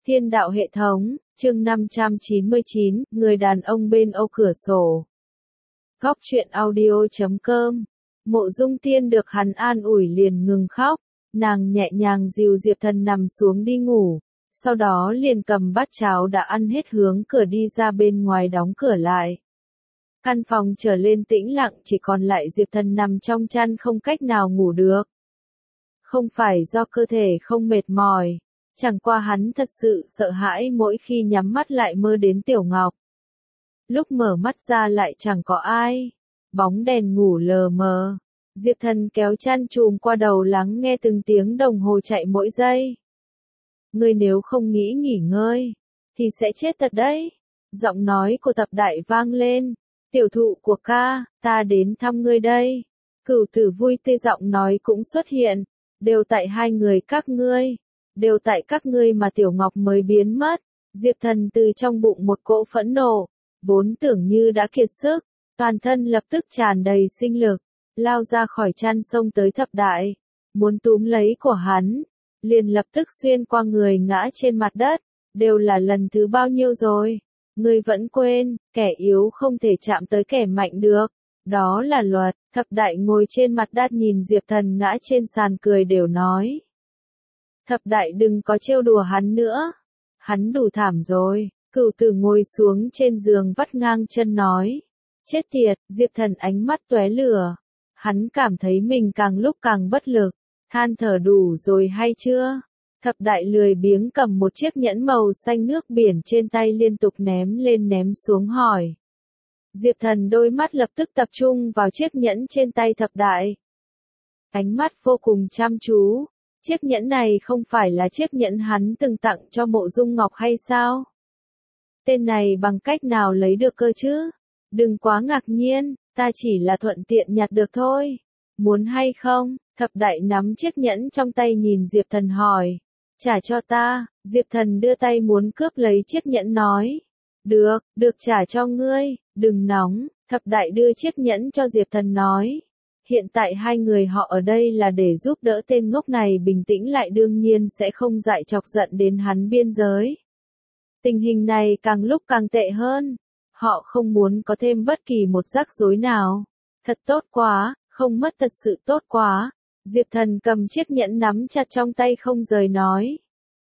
Thiên đạo hệ thống, chương 599, người đàn ông bên ô cửa sổ. Góc truyện audio.com. Mộ Dung Tiên được hắn an ủi liền ngừng khóc, nàng nhẹ nhàng dìu Diệp Thần nằm xuống đi ngủ, sau đó liền cầm bát cháo đã ăn hết hướng cửa đi ra bên ngoài đóng cửa lại. Căn phòng trở lên tĩnh lặng, chỉ còn lại Diệp Thần nằm trong chăn không cách nào ngủ được. Không phải do cơ thể không mệt mỏi, chẳng qua hắn thật sự sợ hãi mỗi khi nhắm mắt lại mơ đến Tiểu Ngọc. Lúc mở mắt ra lại chẳng có ai, bóng đèn ngủ lờ mờ. Diệp Thần kéo chăn chùm qua đầu lắng nghe từng tiếng đồng hồ chạy mỗi giây. Ngươi nếu không nghĩ nghỉ ngơi, thì sẽ chết thật đấy. Giọng nói của Tập Đại vang lên. Tiểu thụ của ca, ta đến thăm ngươi đây. Cửu Tử vui tươi giọng nói cũng xuất hiện. Đều tại hai người các ngươi. Đều tại các ngươi mà Tiểu Ngọc mới biến mất. Diệp Thần từ trong bụng một cỗ phẫn nộ, vốn tưởng như đã kiệt sức, toàn thân lập tức tràn đầy sinh lực, lao ra khỏi chăn xông tới Thập Đại, muốn túm lấy của hắn, liền lập tức xuyên qua người ngã trên mặt đất. Đều là lần thứ bao nhiêu rồi? Ngươi vẫn quên, kẻ yếu không thể chạm tới kẻ mạnh được. Đó là luật. Thập Đại ngồi trên mặt đất nhìn Diệp Thần ngã trên sàn cười đều nói. Thập Đại đừng có trêu đùa hắn nữa. Hắn đủ thảm rồi. Cửu Tử ngồi xuống trên giường vắt ngang chân nói. Chết tiệt, Diệp Thần ánh mắt tóe lửa. Hắn cảm thấy mình càng lúc càng bất lực. Than thở đủ rồi hay chưa? Thập Đại lười biếng cầm một chiếc nhẫn màu xanh nước biển trên tay liên tục ném lên ném xuống hỏi. Diệp Thần đôi mắt lập tức tập trung vào chiếc nhẫn trên tay Thập Đại. Ánh mắt vô cùng chăm chú. Chiếc nhẫn này không phải là chiếc nhẫn hắn từng tặng cho Mộ Dung Ngọc hay sao? Tên này bằng cách nào lấy được cơ chứ? Đừng quá ngạc nhiên, ta chỉ là thuận tiện nhặt được thôi. Muốn hay không? Thập Đại nắm chiếc nhẫn trong tay nhìn Diệp Thần hỏi. Trả cho ta. Diệp Thần đưa tay muốn cướp lấy chiếc nhẫn nói. Được trả cho ngươi, đừng nóng. Thập Đại đưa chiếc nhẫn cho Diệp Thần nói. Hiện tại hai người họ ở đây là để giúp đỡ tên ngốc này bình tĩnh lại, đương nhiên sẽ không dại chọc giận đến hắn biên giới. Tình hình này càng lúc càng tệ hơn. Họ không muốn có thêm bất kỳ một rắc rối nào. Thật tốt quá, không mất thật sự tốt quá. Diệp Thần cầm chiếc nhẫn nắm chặt trong tay không rời nói.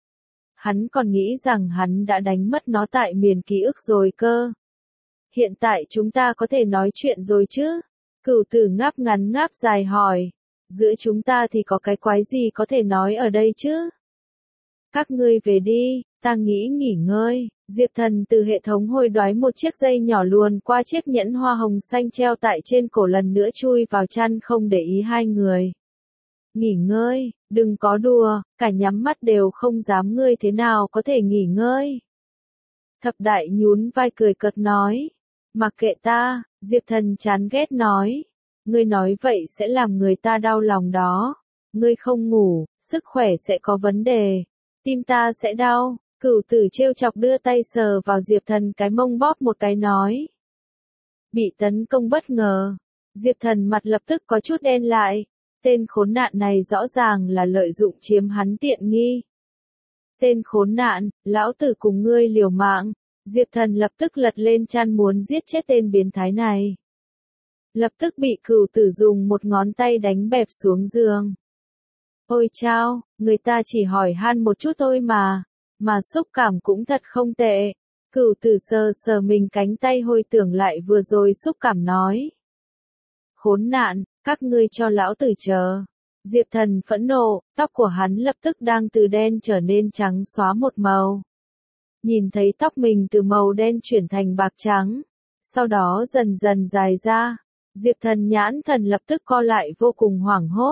Hắn còn nghĩ rằng hắn đã đánh mất nó tại miền ký ức rồi cơ. Hiện tại chúng ta có thể nói chuyện rồi chứ? Cửu Tử ngáp ngắn ngáp dài hỏi. Giữa chúng ta thì có cái quái gì có thể nói ở đây chứ? Các ngươi về đi, ta nghĩ nghỉ ngơi. Diệp Thần từ hệ thống hối đoái một chiếc dây nhỏ luồn qua chiếc nhẫn hoa hồng xanh treo tại trên cổ, lần nữa chui vào chăn không để ý hai người. Nghỉ ngơi, đừng có đùa, cả nhắm mắt đều không dám, ngươi thế nào có thể nghỉ ngơi? Thập Đại nhún vai cười cợt nói. Mặc kệ ta, Diệp Thần chán ghét nói. Ngươi nói vậy sẽ làm người ta đau lòng đó. Ngươi không ngủ, sức khỏe sẽ có vấn đề. Tim ta sẽ đau. Cửu Tử trêu chọc đưa tay sờ vào Diệp Thần cái mông bóp một cái nói. Bị tấn công bất ngờ. Diệp Thần mặt lập tức có chút đen lại. Tên khốn nạn này rõ ràng là lợi dụng chiếm hắn tiện nghi. Tên khốn nạn, lão tử cùng ngươi liều mạng. Diệp Thần lập tức lật lên chăn muốn giết chết tên biến thái này. Lập tức bị Cửu Tử dùng một ngón tay đánh bẹp xuống giường. Ôi chao, người ta chỉ hỏi han một chút thôi mà xúc cảm cũng thật không tệ. Cửu Tử sờ sờ mình cánh tay hồi tưởng lại vừa rồi xúc cảm nói. Khốn nạn, các ngươi cho lão tử chờ. Diệp Thần phẫn nộ, tóc của hắn lập tức đang từ đen trở nên trắng xóa một màu. Nhìn thấy tóc mình từ màu đen chuyển thành bạc trắng, sau đó dần dần dài ra, Diệp Thần nhãn thần lập tức co lại vô cùng hoảng hốt.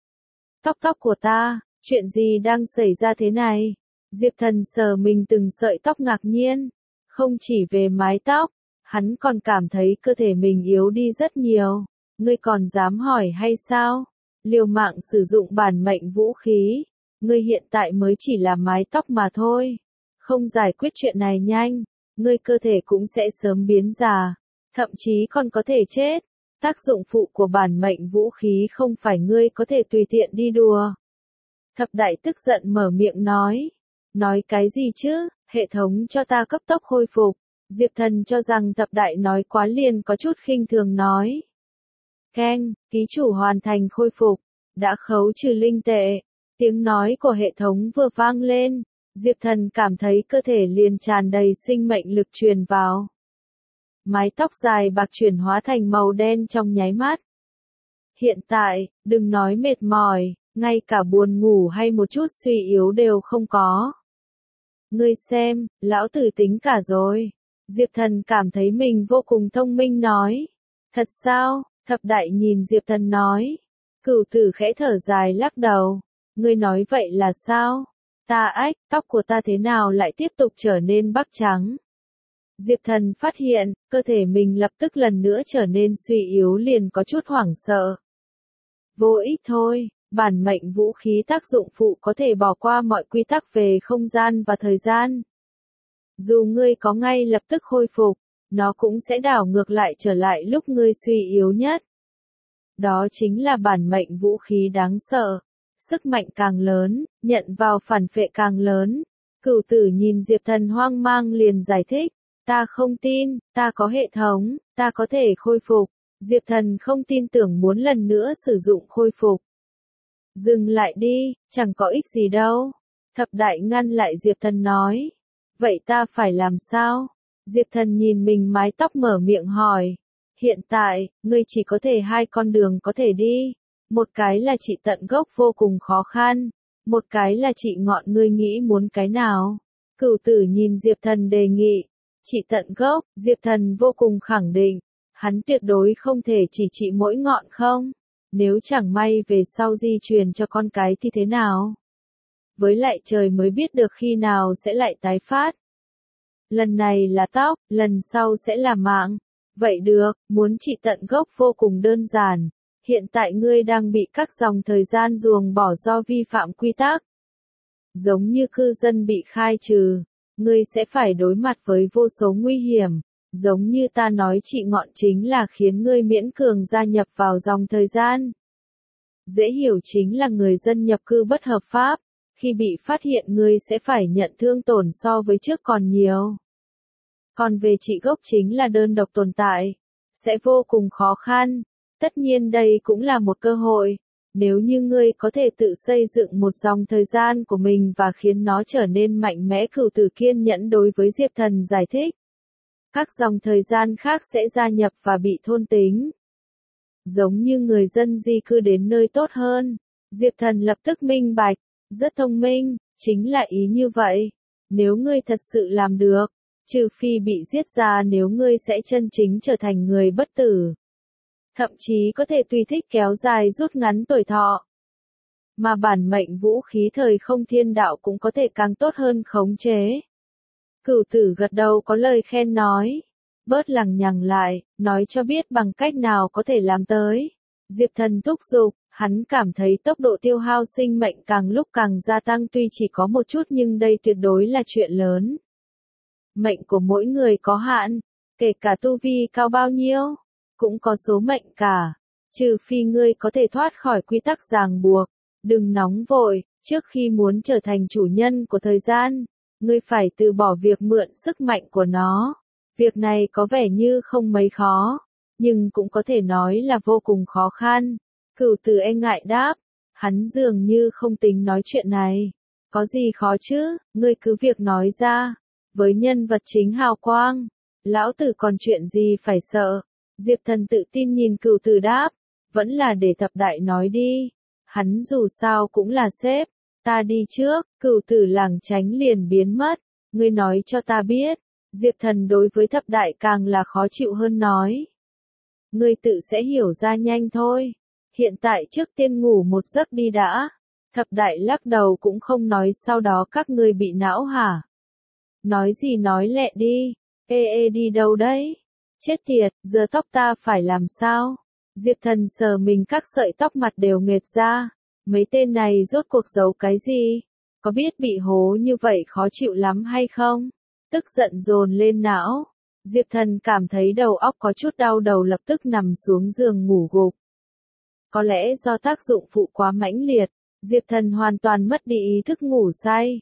Tóc của ta, chuyện gì đang xảy ra thế này? Diệp Thần sờ mình từng sợi tóc ngạc nhiên, không chỉ về mái tóc, hắn còn cảm thấy cơ thể mình yếu đi rất nhiều. Ngươi còn dám hỏi hay sao? Liều mạng sử dụng bản mệnh vũ khí, ngươi hiện tại mới chỉ là mái tóc mà thôi. Không giải quyết chuyện này nhanh, ngươi cơ thể cũng sẽ sớm biến già, thậm chí còn có thể chết. Tác dụng phụ của bản mệnh vũ khí không phải ngươi có thể tùy tiện đi đùa. Thập Đại tức giận mở miệng nói. Nói cái gì chứ, hệ thống cho ta cấp tốc khôi phục. Diệp Thần cho rằng thập đại nói quá liền có chút khinh thường nói. Keng, ký chủ hoàn thành khôi phục, đã khấu trừ linh tệ. Tiếng nói của hệ thống vừa vang lên, Diệp Thần cảm thấy cơ thể liền tràn đầy sinh mệnh lực truyền vào. Mái tóc dài bạc chuyển hóa thành màu đen trong nháy mắt. Hiện tại, đừng nói mệt mỏi, ngay cả buồn ngủ hay một chút suy yếu đều không có. Ngươi xem, lão tử tính cả rồi. Diệp Thần cảm thấy mình vô cùng thông minh nói. Thật sao? Thập đại nhìn Diệp Thần nói. Cửu tử khẽ thở dài lắc đầu. Ngươi nói vậy là sao? Ta ách, tóc của ta thế nào lại tiếp tục trở nên bắc trắng? Diệp Thần phát hiện, cơ thể mình lập tức lần nữa trở nên suy yếu liền có chút hoảng sợ. Vô ích thôi, bản mệnh vũ khí tác dụng phụ có thể bỏ qua mọi quy tắc về không gian và thời gian. Dù ngươi có ngay lập tức khôi phục, nó cũng sẽ đảo ngược lại trở lại lúc ngươi suy yếu nhất. Đó chính là bản mệnh vũ khí đáng sợ. Sức mạnh càng lớn, nhận vào phản phệ càng lớn. Cửu tử nhìn Diệp Thần hoang mang liền giải thích. Ta không tin, ta có hệ thống, ta có thể khôi phục. Diệp Thần không tin tưởng muốn lần nữa sử dụng khôi phục. Dừng lại đi, chẳng có ích gì đâu. Thập đại ngăn lại Diệp Thần nói. Vậy ta phải làm sao? Diệp Thần nhìn mình mái tóc mở miệng hỏi. Hiện tại, ngươi chỉ có thể hai con đường có thể đi. Một cái là trị tận gốc vô cùng khó khăn. Một cái là trị ngọn, ngươi nghĩ muốn cái nào? Cửu tử nhìn Diệp Thần đề nghị. Trị tận gốc, Diệp Thần vô cùng khẳng định. Hắn tuyệt đối không thể chỉ trị mỗi ngọn không. Nếu chẳng may về sau di truyền cho con cái thì thế nào? Với lại trời mới biết được khi nào sẽ lại tái phát. Lần này là tóc, lần sau sẽ là mạng. Vậy được, muốn trị tận gốc vô cùng đơn giản. Hiện tại ngươi đang bị các dòng thời gian ruồng bỏ do vi phạm quy tắc. Giống như cư dân bị khai trừ, ngươi sẽ phải đối mặt với vô số nguy hiểm. Giống như ta nói trị ngọn chính là khiến ngươi miễn cường gia nhập vào dòng thời gian. Dễ hiểu chính là người dân nhập cư bất hợp pháp. Khi bị phát hiện ngươi sẽ phải nhận thương tổn so với trước còn nhiều. Còn về trị gốc chính là đơn độc tồn tại. Sẽ vô cùng khó khăn. Tất nhiên đây cũng là một cơ hội. Nếu như ngươi có thể tự xây dựng một dòng thời gian của mình và khiến nó trở nên mạnh mẽ, cửu tử kiên nhẫn đối với Diệp Thần giải thích. Các dòng thời gian khác sẽ gia nhập và bị thôn tính. Giống như người dân di cư đến nơi tốt hơn. Diệp Thần lập tức minh bạch. Rất thông minh, chính là ý như vậy. Nếu ngươi thật sự làm được, trừ phi bị giết ra, nếu ngươi sẽ chân chính trở thành người bất tử. Thậm chí có thể tùy thích kéo dài rút ngắn tuổi thọ. Mà bản mệnh vũ khí thời không thiên đạo cũng có thể càng tốt hơn khống chế. Cửu tử gật đầu có lời khen nói. Bớt lằng nhằng lại, nói cho biết bằng cách nào có thể làm tới. Diệp Thần thúc giục. Hắn cảm thấy tốc độ tiêu hao sinh mệnh càng lúc càng gia tăng, tuy chỉ có một chút nhưng đây tuyệt đối là chuyện lớn. Mệnh của mỗi người có hạn, kể cả tu vi cao bao nhiêu, cũng có số mệnh cả. Trừ phi ngươi có thể thoát khỏi quy tắc ràng buộc. Đừng nóng vội, trước khi muốn trở thành chủ nhân của thời gian, ngươi phải từ bỏ việc mượn sức mạnh của nó. Việc này có vẻ như không mấy khó, nhưng cũng có thể nói là vô cùng khó khăn. Cửu tử e ngại đáp, hắn dường như không tính nói chuyện này. Có gì khó chứ, ngươi cứ việc nói ra. Với nhân vật chính hào quang, lão tử còn chuyện gì phải sợ. Diệp Thần tự tin nhìn cửu tử đáp, vẫn là để thập đại nói đi. Hắn dù sao cũng là sếp, ta đi trước. Cửu tử lảng tránh liền biến mất. Ngươi nói cho ta biết. Diệp Thần đối với thập đại càng là khó chịu hơn nói. Ngươi tự sẽ hiểu ra nhanh thôi. Hiện tại trước tiên ngủ một giấc đi đã. Thập đại lắc đầu cũng không nói, sau đó các ngươi bị não hả? Nói gì nói lẹ đi. Ê đi đâu đấy? Chết tiệt, giờ tóc ta phải làm sao? Diệp Thần sờ mình các sợi tóc mặt đều nghệt ra. Mấy tên này rốt cuộc giấu cái gì? Có biết bị hố như vậy khó chịu lắm hay không? Tức giận dồn lên não. Diệp Thần cảm thấy đầu óc có chút đau đầu, lập tức nằm xuống giường ngủ gục. Có lẽ do tác dụng phụ quá mãnh liệt, Diệp Thần hoàn toàn mất đi ý thức, ngủ say.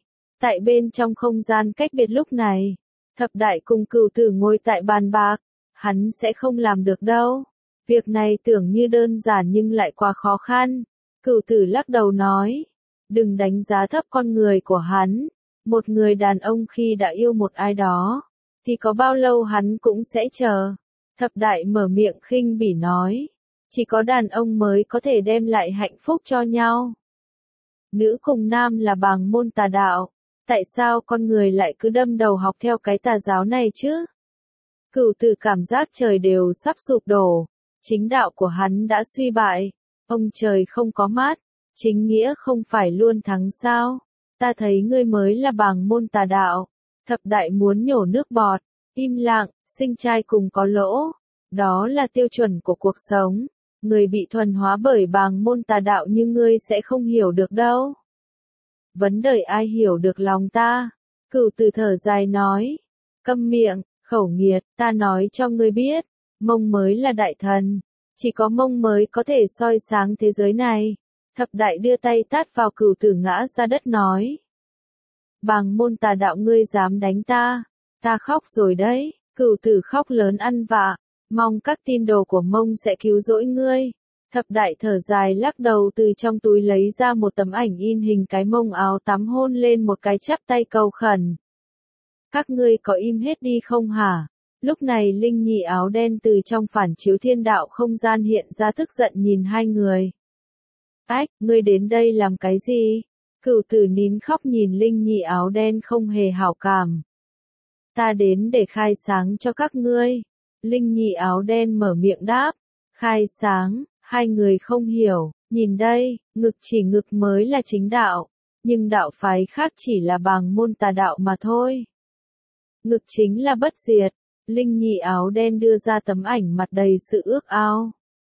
Tại bên trong không gian cách biệt lúc này, thập đại cùng Cửu Tử ngồi tại bàn bạc, hắn sẽ không làm được đâu. Việc này tưởng như đơn giản nhưng lại quá khó khăn. Cửu Tử lắc đầu nói, đừng đánh giá thấp con người của hắn. Một người đàn ông khi đã yêu một ai đó, thì có bao lâu hắn cũng sẽ chờ. Thập đại mở miệng khinh bỉ nói, chỉ có đàn ông mới có thể đem lại hạnh phúc cho nhau. Nữ cùng nam là bàng môn tà đạo, tại sao con người lại cứ đâm đầu học theo cái tà giáo này chứ? Cửu Tử cảm giác trời đều sắp sụp đổ, chính đạo của hắn đã suy bại, ông trời không có mắt, chính nghĩa không phải luôn thắng sao? Ta thấy ngươi mới là bàng môn tà đạo. Thập đại muốn nhổ nước bọt, im lặng, sinh trai cùng có lỗ. Đó là tiêu chuẩn của cuộc sống. Người bị thuần hóa bởi bàng môn tà đạo như ngươi sẽ không hiểu được đâu. Vấn đời ai hiểu được lòng ta? Cửu Tử thở dài nói. Câm miệng, khẩu nghiệt, ta nói cho ngươi biết. Mông mới là đại thần. Chỉ có Mông mới có thể soi sáng thế giới này. Thập đại đưa tay tát vào Cửu Tử ngã ra đất nói. Bàng môn tà đạo ngươi dám đánh ta. Ta khóc rồi đấy. Cửu Tử khóc lớn ăn vạ. Mong các tín đồ của Mông sẽ cứu rỗi ngươi. Thập đại thở dài lắc đầu từ trong túi lấy ra một tấm ảnh in hình cái mông áo tắm hôn lên một cái chắp tay cầu khẩn. Các ngươi có im hết đi không hả? Lúc này Linh Nhi áo đen từ trong phản chiếu thiên đạo không gian hiện ra tức giận nhìn hai người. Ách, ngươi đến đây làm cái gì? Cửu Tử nín khóc nhìn Linh Nhi áo đen không hề hảo cảm. Ta đến để khai sáng cho các ngươi. Linh Nhi áo đen mở miệng đáp. Khai sáng, hai người không hiểu, nhìn đây, ngực chỉ ngực mới là chính đạo, nhưng đạo phái khác chỉ là bàng môn tà đạo mà thôi. Ngực chính là bất diệt. Linh Nhi áo đen đưa ra tấm ảnh mặt đầy sự ước ao.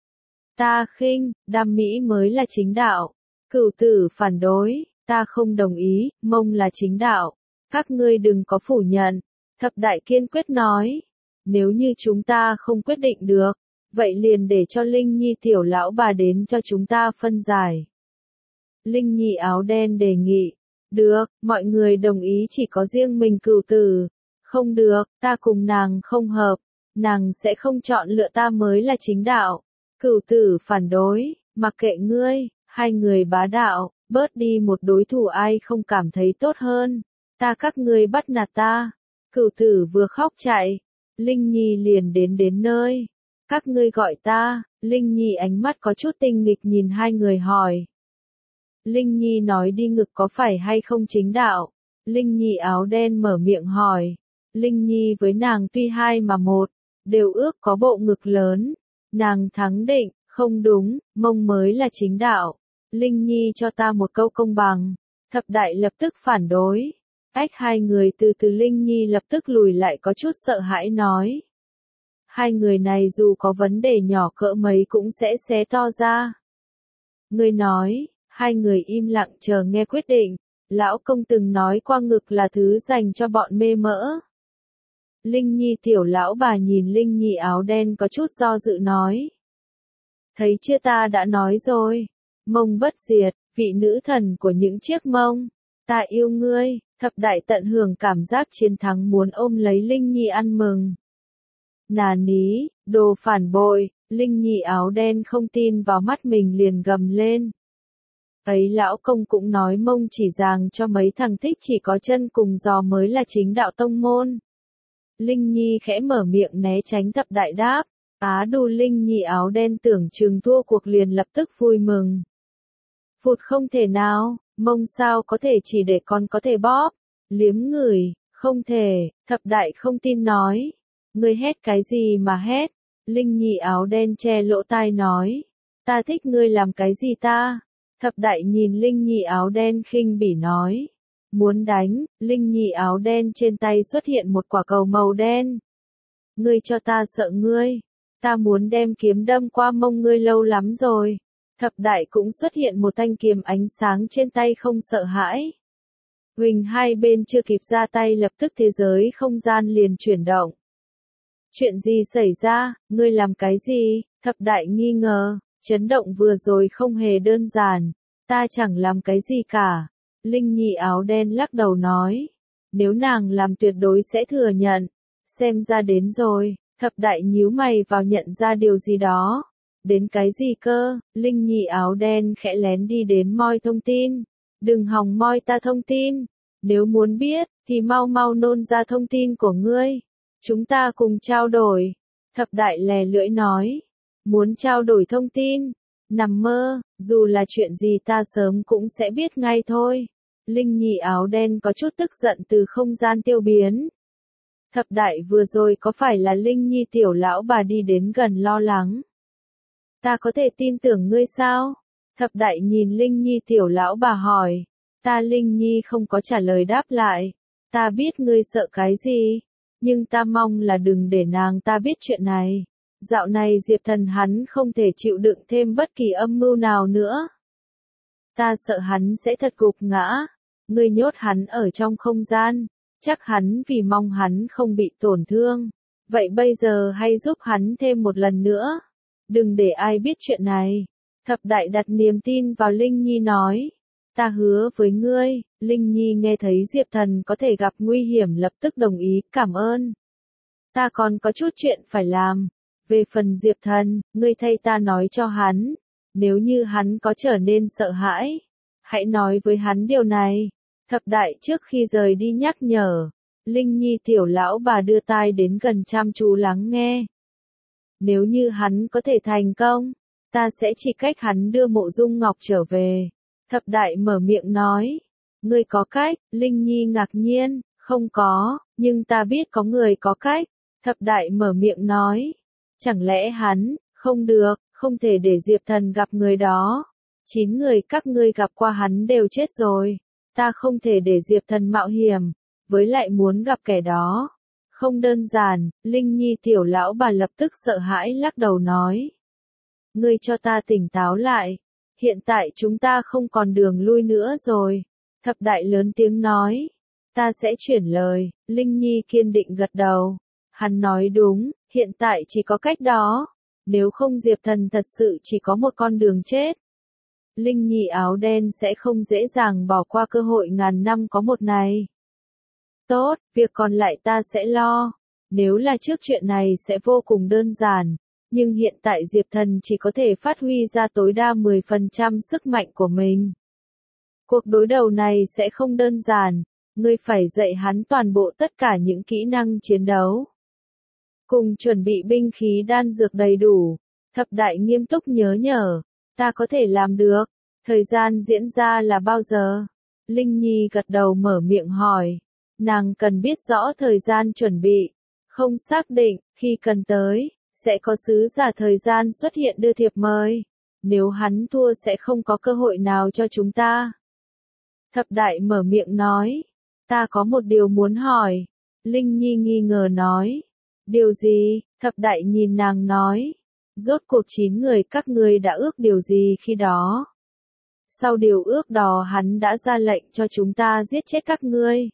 Ta khinh, đam mỹ mới là chính đạo. Cửu Tử phản đối, ta không đồng ý, Mông là chính đạo. Các ngươi đừng có phủ nhận. Thập đại kiên quyết nói. Nếu như chúng ta không quyết định được, vậy liền để cho Linh Nhi tiểu lão bà đến cho chúng ta phân giải. Linh Nhi áo đen đề nghị. Được, mọi người đồng ý chỉ có riêng mình Cửu Tử. Không được, ta cùng nàng không hợp. Nàng sẽ không chọn lựa ta mới là chính đạo. Cửu Tử phản đối, mặc kệ ngươi, hai người bá đạo, bớt đi một đối thủ ai không cảm thấy tốt hơn. Ta các ngươi bắt nạt ta. Cửu Tử vừa khóc chạy. Linh Nhi liền đến nơi. Các ngươi gọi ta. Linh Nhi ánh mắt có chút tinh nghịch nhìn hai người hỏi. Linh Nhi nói đi ngực có phải hay không chính đạo? Linh Nhi áo đen mở miệng hỏi. Linh Nhi với nàng tuy hai mà một, đều ước có bộ ngực lớn. Nàng thắng định, không đúng, Mông mới là chính đạo. Linh Nhi cho ta một câu công bằng. Thập đại lập tức phản đối. Ách hai người từ Linh Nhi lập tức lùi lại có chút sợ hãi nói. Hai người này dù có vấn đề nhỏ cỡ mấy cũng sẽ xé to ra. Ngươi nói, hai người im lặng chờ nghe quyết định. Lão công từng nói qua ngực là thứ dành cho bọn mê mỡ. Linh Nhi tiểu lão bà nhìn Linh Nhi áo đen có chút do dự nói. Thấy chưa ta đã nói rồi. Mông bất diệt, vị nữ thần của những chiếc mông. Ta yêu ngươi. Thập đại tận hưởng cảm giác chiến thắng muốn ôm lấy Linh Nhi ăn mừng. Nà ní, đồ phản bội. Linh Nhi áo đen không tin vào mắt mình liền gầm lên. Ấy lão công cũng nói Mông chỉ giàng cho mấy thằng thích chỉ có chân cùng giò mới là chính đạo tông môn. Linh Nhi khẽ mở miệng né tránh thập đại đáp. Á đù Linh Nhi áo đen tưởng chừng thua cuộc liền lập tức vui mừng. Phụt không thể nào, Mông sao có thể chỉ để con có thể bóp. Liếm người, không thể, thập đại không tin nói. Ngươi hét cái gì mà hét? Linh Nhi áo đen che lỗ tai nói. Ta thích ngươi làm cái gì ta? Thập đại nhìn Linh Nhi áo đen khinh bỉ nói. Muốn đánh, Linh Nhi áo đen trên tay xuất hiện một quả cầu màu đen. Ngươi cho ta sợ ngươi. Ta muốn đem kiếm đâm qua mông ngươi lâu lắm rồi. Thập đại cũng xuất hiện một thanh kiếm ánh sáng trên tay không sợ hãi. Huỳnh hai bên chưa kịp ra tay lập tức thế giới không gian liền chuyển động. Chuyện gì xảy ra, ngươi làm cái gì? Thập đại nghi ngờ, chấn động vừa rồi không hề đơn giản. Ta chẳng làm cái gì cả. Linh Nhi áo đen lắc đầu nói. Nếu nàng làm tuyệt đối sẽ thừa nhận. Xem ra đến rồi, thập đại nhíu mày vào nhận ra điều gì đó. Đến cái gì cơ? Linh Nhi áo đen khẽ lén đi đến moi thông tin. Đừng hòng moi ta thông tin. Nếu muốn biết, thì mau mau nôn ra thông tin của ngươi. Chúng ta cùng trao đổi. Thập đại lè lưỡi nói. Muốn trao đổi thông tin? Nằm mơ, dù là chuyện gì ta sớm cũng sẽ biết ngay thôi. Linh Nhi áo đen có chút tức giận từ không gian tiêu biến. Thập đại vừa rồi có phải là Linh Nhi tiểu lão bà đi đến gần lo lắng? Ta có thể tin tưởng ngươi sao? Thập đại nhìn Linh Nhi tiểu lão bà hỏi. Ta Linh Nhi không có trả lời đáp lại. Ta biết ngươi sợ cái gì, nhưng ta mong là đừng để nàng ta biết chuyện này. Dạo này Diệp Thần hắn không thể chịu đựng thêm bất kỳ âm mưu nào nữa. Ta sợ hắn sẽ thật gục ngã. Ngươi nhốt hắn ở trong không gian, chắc hắn vì mong hắn không bị tổn thương. Vậy bây giờ hãy giúp hắn thêm một lần nữa. Đừng để ai biết chuyện này. Thập đại đặt niềm tin vào Linh Nhi nói. Ta hứa với ngươi. Linh Nhi nghe thấy Diệp Thần có thể gặp nguy hiểm lập tức đồng ý, cảm ơn. Ta còn có chút chuyện phải làm. Về phần Diệp Thần, ngươi thay ta nói cho hắn. Nếu như hắn có trở nên sợ hãi, hãy nói với hắn điều này. Thập đại trước khi rời đi nhắc nhở. Linh Nhi tiểu lão bà đưa tai đến gần chăm chú lắng nghe. Nếu như hắn có thể thành công, ta sẽ chỉ cách hắn đưa Mộ Dung Ngọc trở về. Thập đại mở miệng nói. Ngươi có cách? Linh Nhi ngạc nhiên. Không có, nhưng ta biết có người có cách. Thập đại mở miệng nói. Chẳng lẽ hắn, không được, không thể để Diệp Thần gặp người đó. 9 người các ngươi gặp qua hắn đều chết rồi. Ta không thể để Diệp Thần mạo hiểm, với lại muốn gặp kẻ đó. Không đơn giản, Linh Nhi tiểu lão bà lập tức sợ hãi lắc đầu nói. Ngươi cho ta tỉnh táo lại. Hiện tại chúng ta không còn đường lui nữa rồi. Thập đại lớn tiếng nói. Ta sẽ chuyển lời. Linh Nhi kiên định gật đầu. Hắn nói đúng, hiện tại chỉ có cách đó. Nếu không Diệp Thần thật sự chỉ có một con đường chết. Linh Nhi áo đen sẽ không dễ dàng bỏ qua cơ hội ngàn năm có một này. Tốt, việc còn lại ta sẽ lo. Nếu là trước chuyện này sẽ vô cùng đơn giản. Nhưng hiện tại Diệp Thần chỉ có thể phát huy ra tối đa 10% sức mạnh của mình. Cuộc đối đầu này sẽ không đơn giản. Ngươi phải dạy hắn toàn bộ tất cả những kỹ năng chiến đấu. Cùng chuẩn bị binh khí đan dược đầy đủ. Thập đại nghiêm túc nhớ nhở. Ta có thể làm được. Thời gian diễn ra là bao giờ? Linh Nhi gật đầu mở miệng hỏi. Nàng cần biết rõ thời gian chuẩn bị. Không xác định, khi cần tới, sẽ có sứ giả thời gian xuất hiện đưa thiệp mời. Nếu hắn thua sẽ không có cơ hội nào cho chúng ta. Thập đại mở miệng nói. Ta có một điều muốn hỏi. Linh Nhi nghi ngờ nói. Điều gì? Thập đại nhìn nàng nói. Rốt cuộc 9 người các ngươi đã ước điều gì khi đó? Sau điều ước đó hắn đã ra lệnh cho chúng ta giết chết các ngươi.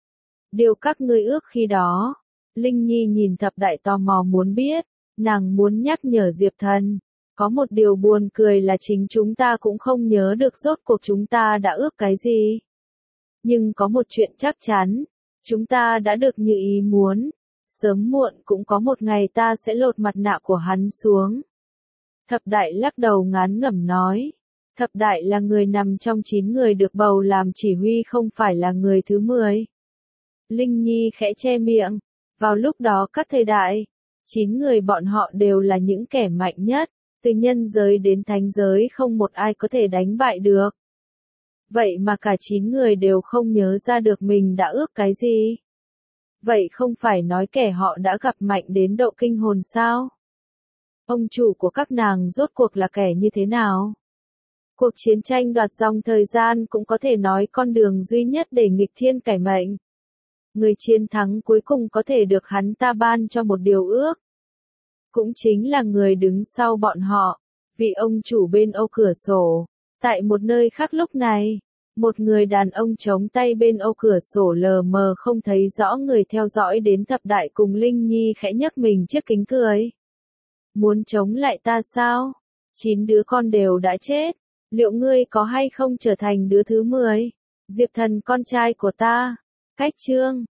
Điều các ngươi ước khi đó. Linh Nhi nhìn thập đại tò mò muốn biết. Nàng muốn nhắc nhở Diệp Thần. Có một điều buồn cười là chính chúng ta cũng không nhớ được rốt cuộc chúng ta đã ước cái gì. Nhưng có một chuyện chắc chắn. Chúng ta đã được như ý muốn. Sớm muộn cũng có một ngày ta sẽ lột mặt nạ của hắn xuống. Thập đại lắc đầu ngán ngẩm nói. Thập đại là người nằm trong 9 người được bầu làm chỉ huy không phải là người thứ 10. Linh Nhi khẽ che miệng. Vào lúc đó các thời đại, 9 người bọn họ đều là những kẻ mạnh nhất. Từ nhân giới đến thánh giới không một ai có thể đánh bại được. Vậy mà cả 9 người đều không nhớ ra được mình đã ước cái gì. Vậy không phải nói kẻ họ đã gặp mạnh đến độ kinh hồn sao? Ông chủ của các nàng rốt cuộc là kẻ như thế nào? Cuộc chiến tranh đoạt dòng thời gian cũng có thể nói con đường duy nhất để nghịch thiên cải mệnh. Người chiến thắng cuối cùng có thể được hắn ta ban cho một điều ước. Cũng chính là người đứng sau bọn họ, vị ông chủ bên ô cửa sổ. Tại một nơi khác lúc này, một người đàn ông chống tay bên ô cửa sổ lờ mờ không thấy rõ người theo dõi đến thập đại cùng Linh Nhi khẽ nhấc mình trước kính cười. Muốn chống lại ta sao? 9 đứa con đều đã chết. Liệu ngươi có hay không trở thành đứa thứ 10? Diệp Thần con trai của ta. Cách chương